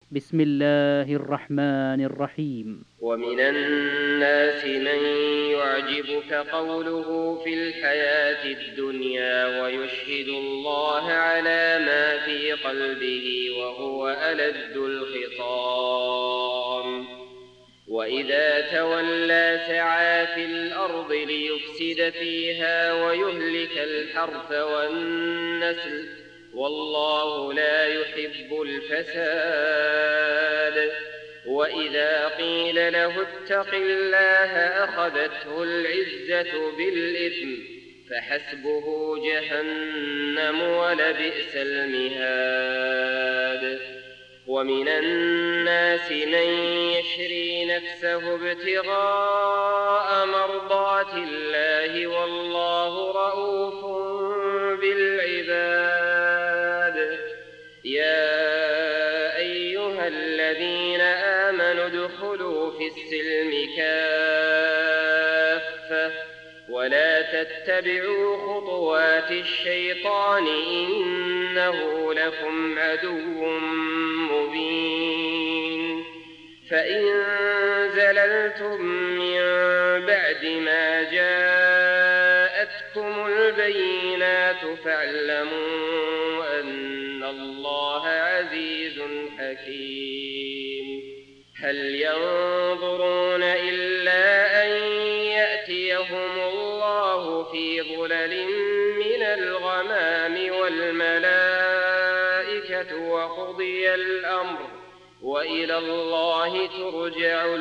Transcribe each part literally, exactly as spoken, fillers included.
بسم الله الرحمن الرحيم. ومن الناس من يعجبك قوله في الحياة الدنيا ويشهد الله على ما في قلبه وهو ألد الخصام وإذا تولى سعى في الأرض ليفسد فيها ويهلك الحرث والنسل والله لا يحب الفساد. وإذا قيل له اتق الله أخذته العزة بالإثم فحسبه جهنم ولبئس المهاد. ومن الناس من يشري نفسه ابتغاء مرضات الله والله رؤوف بالعباد. يا أيها الذين آمنوا ادخلوا في السلم كافة ولا تتبعوا خطوات الشيطان إنه لكم عدو مبين. فإن زللتم من بعد ما جاءتكم البينات فاعلموا أن الله عزيز حكيم. هل ينظرون إلا أن يأتيهم الله في ظلل من الغمام والملائكة وقضي الأمر وإلى الله ترجع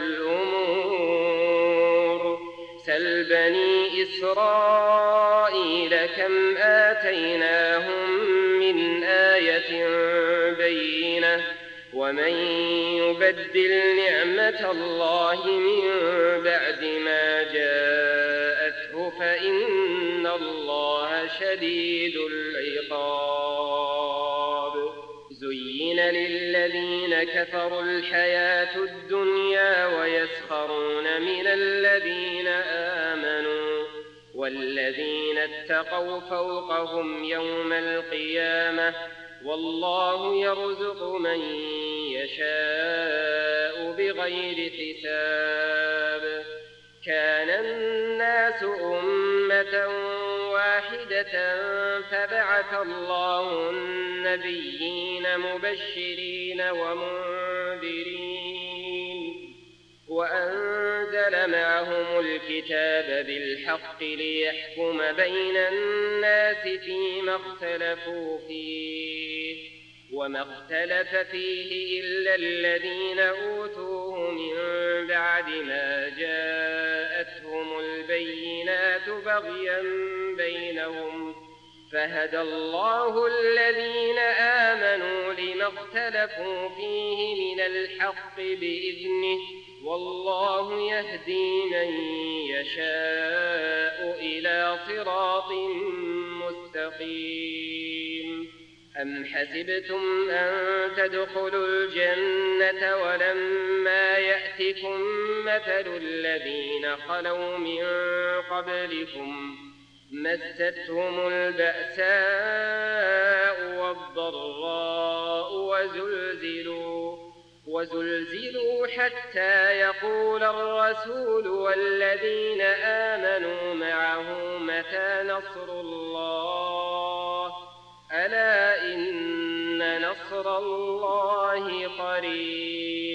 الأمور. سل بني إسرائيل كم آتيناهم من آية بينة ومن يبدل نعمة الله من بعد ما جاءته فإن الله شديد العقاب. زين للذين كفروا الحياة الدنيا ويسخرون من الذين آمنوا والذين اتقوا فوقهم يوم القيامة والله يرزق من يشاء بغير حساب. كان الناس أمة واحدة فبعث الله النبيين مبشرين ومنذرين وأنزل معهم الكتاب بالحق ليحكم بين الناس فيما اختلفوا فيه وما اختلف فيه إلا الذين أوتوه من بعد ما جاءتهم البينات بغيا بينهم فهدى الله الذين آمنوا لما اختلفوا فيه من الحق بإذنه والله يهدي من يشاء إلى صراط مستقيم. أم حسبتم أن تدخلوا الجنة ولما يأتكم مثل الذين خلوا من قبلكم مستهم البأساء والضراء وزلزلوا وزلزلوا حتى يقول الرسول والذين آمنوا معه متى نصر الله ألا إن نصر الله قريب.